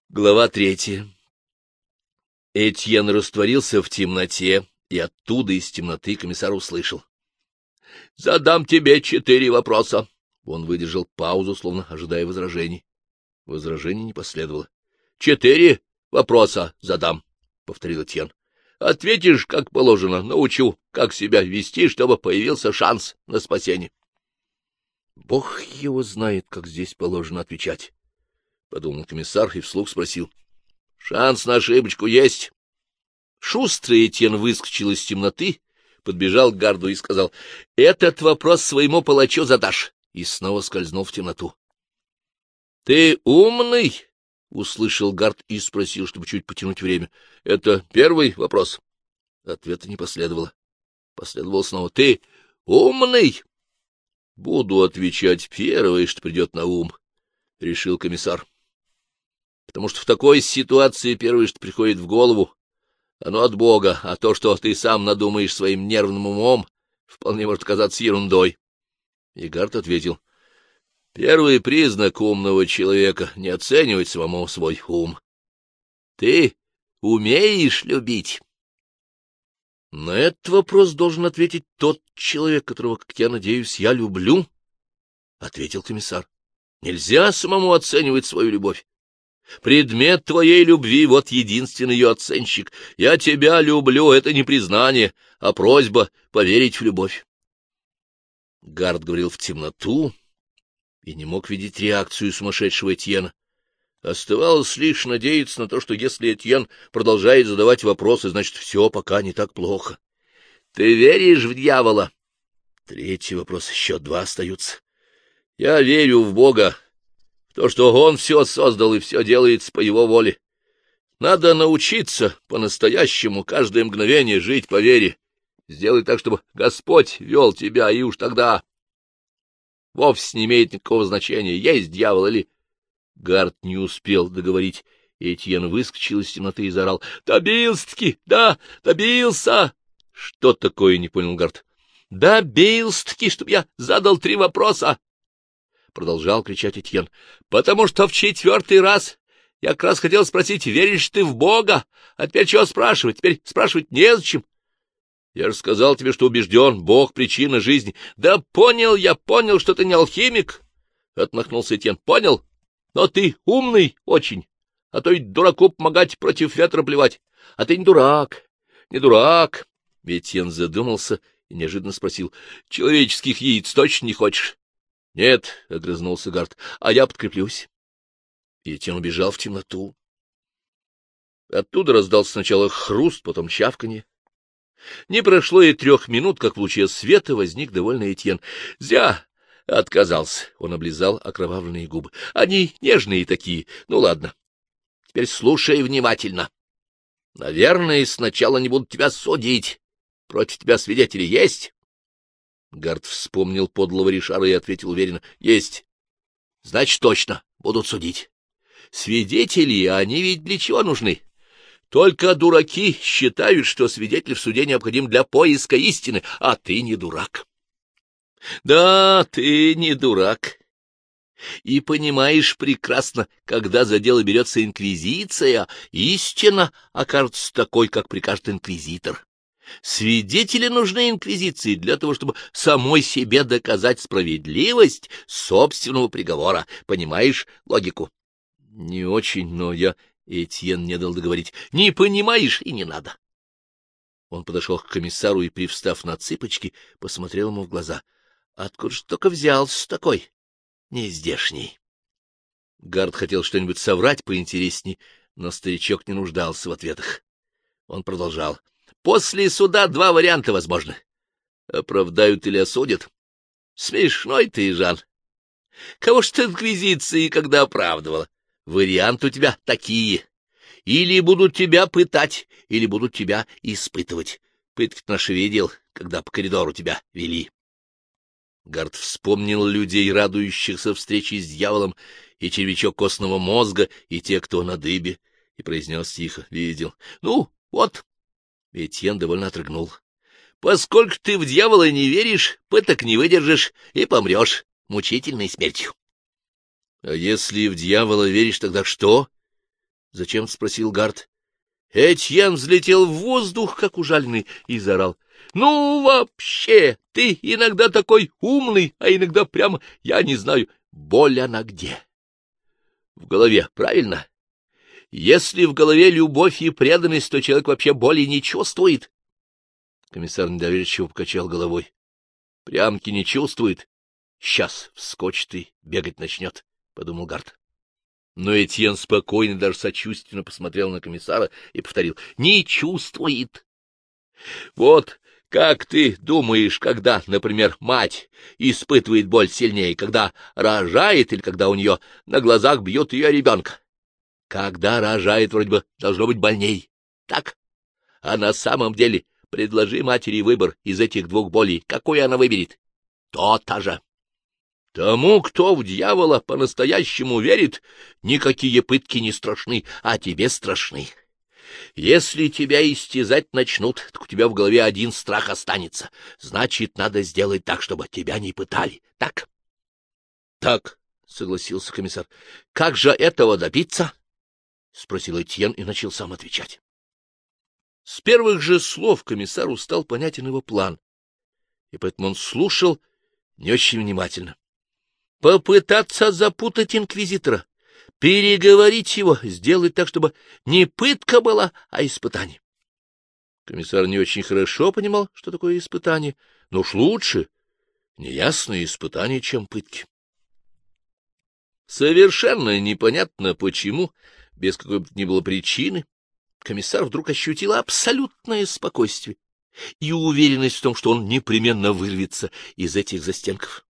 Глава 3. Этьен растворился в темноте, и оттуда из темноты комиссар услышал: — Задам тебе 4 вопроса. Он выдержал паузу, словно ожидая возражений. Возражений не последовало. — 4 вопроса задам, — повторил Этьен. — Ответишь, как положено, научу, как себя вести, чтобы появился шанс на спасение. — Бог его знает, как здесь положено отвечать, — подумал комиссар и вслух спросил: — Шанс на ошибочку есть? Шустрый Этьен выскочил из темноты, подбежал к гарду и сказал: — Этот вопрос своему палачу задашь, и снова скользнул в темноту. — Ты умный? — услышал гард и спросил, чтобы чуть потянуть время. — Это первый вопрос. Ответа не последовало. Последовало снова: — Ты умный? — Буду отвечать первое, что придет на ум, — решил комиссар. Потому что в такой ситуации первое, что приходит в голову, оно от Бога, а то, что ты сам надумаешь своим нервным умом, вполне может казаться ерундой. И гард ответил: — Первый признак умного человека — не оценивать самому свой ум. Ты умеешь любить? На этот вопрос должен ответить тот человек, которого, как я надеюсь, я люблю, — ответил комиссар. Нельзя самому оценивать свою любовь. Предмет твоей любви — вот единственный ее оценщик. Я тебя люблю — это не признание, а просьба поверить в любовь. Гард говорил в темноту и не мог видеть реакцию сумасшедшего Этьена. Оставалось лишь надеяться на то, что если Этьен продолжает задавать вопросы, значит, все пока не так плохо. — Ты веришь в дьявола? Третий вопрос, еще 2 остаются. — Я верю в Бога, в то, что Он все создал и все делается по Его воле. Надо научиться по-настоящему каждое мгновение жить по вере. Сделай так, чтобы Господь вел тебя, и уж тогда вовсе не имеет никакого значения, есть дьявол или... Гард не успел договорить. Этьен выскочил из темноты и заорал: — Добился-таки! Да, добился! — Что такое? — не понял Гард. — Добился-таки, чтоб я задал 3 вопроса! — продолжал кричать Этьен. — Потому что в 4-й раз я как раз хотел спросить, веришь ты в Бога? А теперь чего спрашивать? Теперь спрашивать незачем. Я же сказал тебе, что убежден, Бог — причина жизни. — Да понял я, понял, что ты не алхимик, — отмахнулся Этьен. — Понял. Но ты умный очень, а то ведь дураку помогать против ветра плевать. А ты не дурак, не дурак. Этьен задумался и неожиданно спросил: — Человеческих яиц точно не хочешь? — Нет, — огрызнулся Гард, — а я подкреплюсь. Этьен убежал в темноту. Оттуда раздался сначала хруст, потом чавканье. Не прошло и 3 минут, как в луче света возник довольный Этьен. — Зря отказался. Он облизал окровавленные губы. — Они нежные такие. Ну, ладно. Теперь слушай внимательно. Наверное, сначала не будут тебя судить. Против тебя свидетели есть? Гард вспомнил подлого Ришара и ответил уверенно: — Есть. — Значит, точно будут судить. Свидетели, они ведь для чего нужны? Только дураки считают, что свидетель в суде необходим для поиска истины, а ты не дурак. Да, ты не дурак. И понимаешь прекрасно, когда за дело берется инквизиция, истина окажется такой, как прикажет инквизитор. Свидетели нужны инквизиции для того, чтобы самой себе доказать справедливость собственного приговора. Понимаешь логику? Не очень, но я... Этьен не дал договорить. Не понимаешь, и не надо. Он подошел к комиссару и, привстав на цыпочки, посмотрел ему в глаза. Откуда же только взялся такой нездешний? Гард хотел что-нибудь соврать поинтересней, но старичок не нуждался в ответах. Он продолжал. После суда 2 варианта возможны. Оправдают или осудят. Смешной ты, Жан. Кого ж ты инквизиции когда оправдывала? Варианты у тебя такие. Или будут тебя пытать, или будут тебя испытывать. Пытки наш видел, когда по коридору тебя вели. Гард вспомнил людей, радующихся встрече с дьяволом, и червячок костного мозга, и те, кто на дыбе, и произнес тихо: — Видел. — Ну, вот. Этьен довольно отрыгнул. — Поскольку ты в дьявола не веришь, пыток не выдержишь и помрешь мучительной смертью. — А если в дьявола веришь, тогда что? — зачем спросил Гарт. Этьен взлетел в воздух, как ужаленный, и заорал. — Ну, вообще, ты иногда такой умный, а иногда прямо, я не знаю, боль она где? В голове, правильно? Если в голове любовь и преданность, то человек вообще боли не чувствует. Комиссар недоверчиво покачал головой. — Прямки не чувствует. Сейчас вскочит и бегать начнет, — подумал Гарт. Но Этьен спокойно, даже сочувственно посмотрел на комиссара и повторил: — Не чувствует. Вот как ты думаешь, когда, например, мать испытывает боль сильнее, когда рожает или когда у нее на глазах бьет ее ребенка? Когда рожает, вроде бы должно быть больней, так? А на самом деле предложи матери выбор из этих двух болей, какую она выберет? То-то же. Тому, кто в дьявола по-настоящему верит, никакие пытки не страшны, а тебе страшны. Если тебя истязать начнут, так у тебя в голове один страх останется. Значит, надо сделать так, чтобы тебя не пытали. Так? — Так, — согласился комиссар. — Как же этого добиться? — спросил Этьен и начал сам отвечать. С первых же слов комиссару стал понятен его план, и поэтому он слушал не очень внимательно. Попытаться запутать инквизитора, переговорить его, сделать так, чтобы не пытка была, а испытание. Комиссар не очень хорошо понимал, что такое испытание, но уж лучше неясные испытания, чем пытки. Совершенно непонятно почему, без какой бы ни было причины, комиссар вдруг ощутил абсолютное спокойствие и уверенность в том, что он непременно вырвется из этих застенков.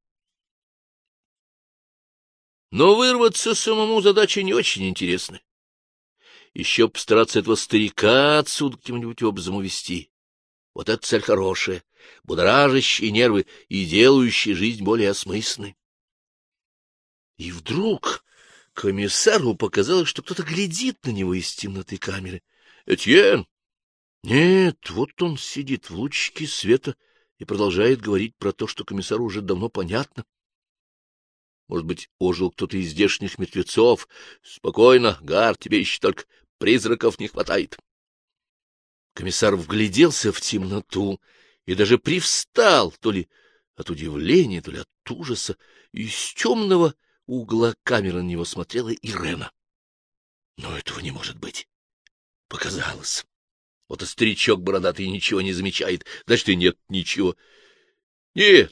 Но вырваться самому задача не очень интересная. Еще постараться этого старика отсюда каким-нибудь образом увести. Вот эта цель хорошая, будоражащая нервы и делающая жизнь более осмысленной. И вдруг комиссару показалось, что кто-то глядит на него из темноты камеры. Этьен! Нет, вот он сидит в лучике света и продолжает говорить про то, что комиссару уже давно понятно. Может быть, ожил кто-то из здешних мертвецов. Спокойно, Гар, тебе еще только призраков не хватает. Комиссар вгляделся в темноту и даже привстал, то ли от удивления, то ли от ужаса. Из темного угла камеры на него смотрела Ирена. Но этого не может быть. Показалось. Вот и старичок бородатый ничего не замечает, значит, и нет ничего. Нет.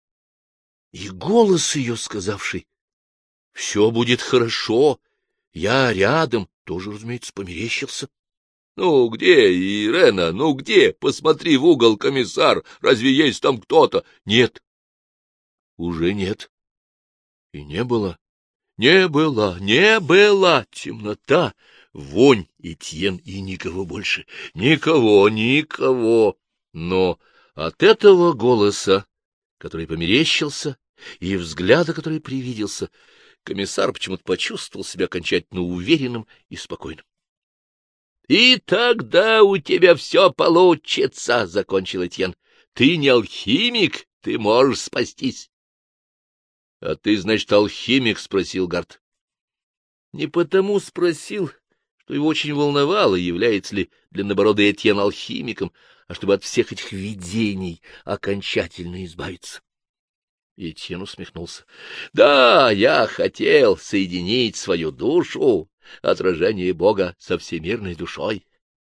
И голос ее, сказавший: — Все будет хорошо, я рядом, тоже, разумеется, померещился. — Ну где, Ирена, ну где? Посмотри в угол, комиссар, разве есть там кто-то? — Нет. — Уже нет. И не было. Не было, не было. Темнота, вонь, Этьен и никого больше. Никого, никого. Но от этого голоса, который померещился, и взгляда, который привиделся, комиссар почему-то почувствовал себя окончательно уверенным и спокойным. — И тогда у тебя все получится, — закончил Этьен. — Ты не алхимик, ты можешь спастись. — А ты, значит, алхимик? — спросил Гарт. Не потому спросил, что его очень волновало, является ли длиннобородый Этьен алхимиком, а чтобы от всех этих видений окончательно избавиться. Этьен усмехнулся. — Да, я хотел соединить свою душу, отражение Бога, со всемирной душой.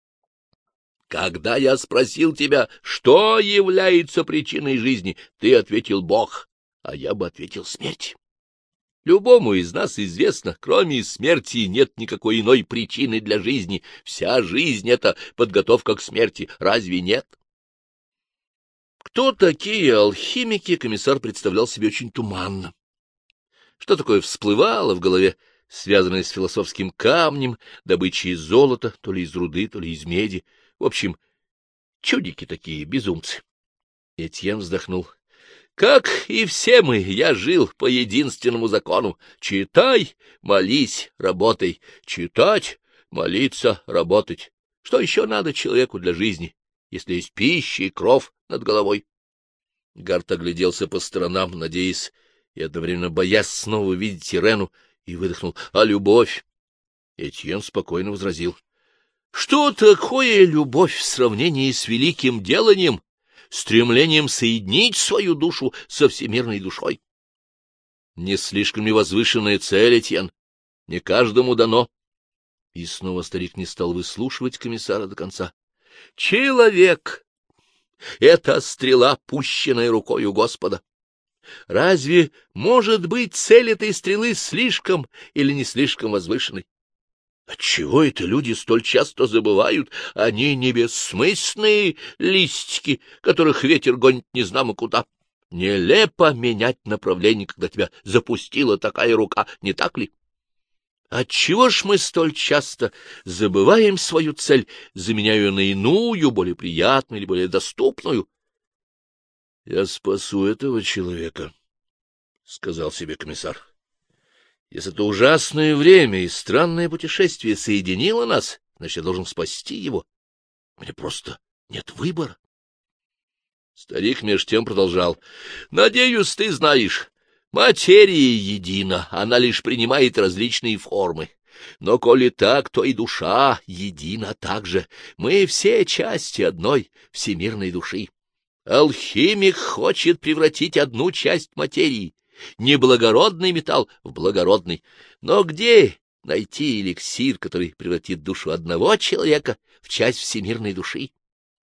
Когда я спросил тебя, что является причиной жизни, ты ответил Бог, а я бы ответил смерть. Любому из нас известно, кроме смерти нет никакой иной причины для жизни. Вся жизнь — это подготовка к смерти, разве нет? Кто такие алхимики, комиссар представлял себе очень туманно. Что такое всплывало в голове, связанное с философским камнем, добычей золота, то ли из руды, то ли из меди. В общем, чудики такие, безумцы. Этьен вздохнул. Как и все мы, я жил по единственному закону. Читай, молись, работай. Читать, молиться, работать. Что еще надо человеку для жизни, если есть пища и кров над головой? Гарт огляделся по сторонам, надеясь и одновременно боясь снова увидеть Ирену, и выдохнул: — А любовь? Этьен спокойно возразил. — Что такое любовь в сравнении с великим деланием, стремлением соединить свою душу со всемирной душой? Не слишком ли возвышенная цель, Этьен? Не каждому дано. И снова старик не стал выслушивать комиссара до конца. — Человек — это стрела, пущенная рукою Господа. Разве может быть цель этой стрелы слишком или не слишком возвышенной? Отчего это люди столь часто забывают? Они не бессмысленные листики, которых ветер гонит незнамо куда. Нелепо менять направление, когда тебя запустила такая рука, не так ли? Отчего ж мы столь часто забываем свою цель, заменяя ее на иную, более приятную или более доступную? — Я спасу этого человека, — сказал себе комиссар. — Если это ужасное время и странное путешествие соединило нас, значит, я должен спасти его. У меня просто нет выбора. Старик меж тем продолжал. — Надеюсь, ты знаешь, материя едина, она лишь принимает различные формы. Но коли так, то и душа едина также. Мы все части одной всемирной души. Алхимик хочет превратить одну часть материи, неблагородный металл, в благородный. Но где найти эликсир, который превратит душу одного человека в часть всемирной души?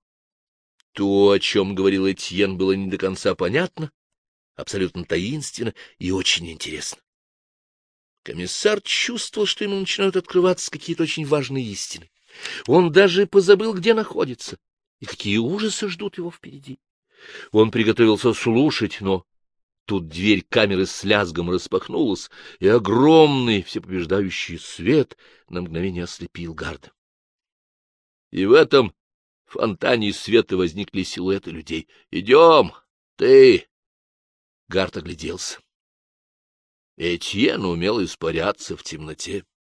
То, о чем говорил Этьен, было не до конца понятно, абсолютно таинственно и очень интересно. Комиссар чувствовал, что ему начинают открываться какие-то очень важные истины. Он даже позабыл, где находится и какие ужасы ждут его впереди. Он приготовился слушать, но тут дверь камеры с лязгом распахнулась, и огромный всепобеждающий свет на мгновение ослепил Гарда. И в этом фонтане света возникли силуэты людей. — Идем, ты! Гард огляделся. Этьен умел испаряться в темноте.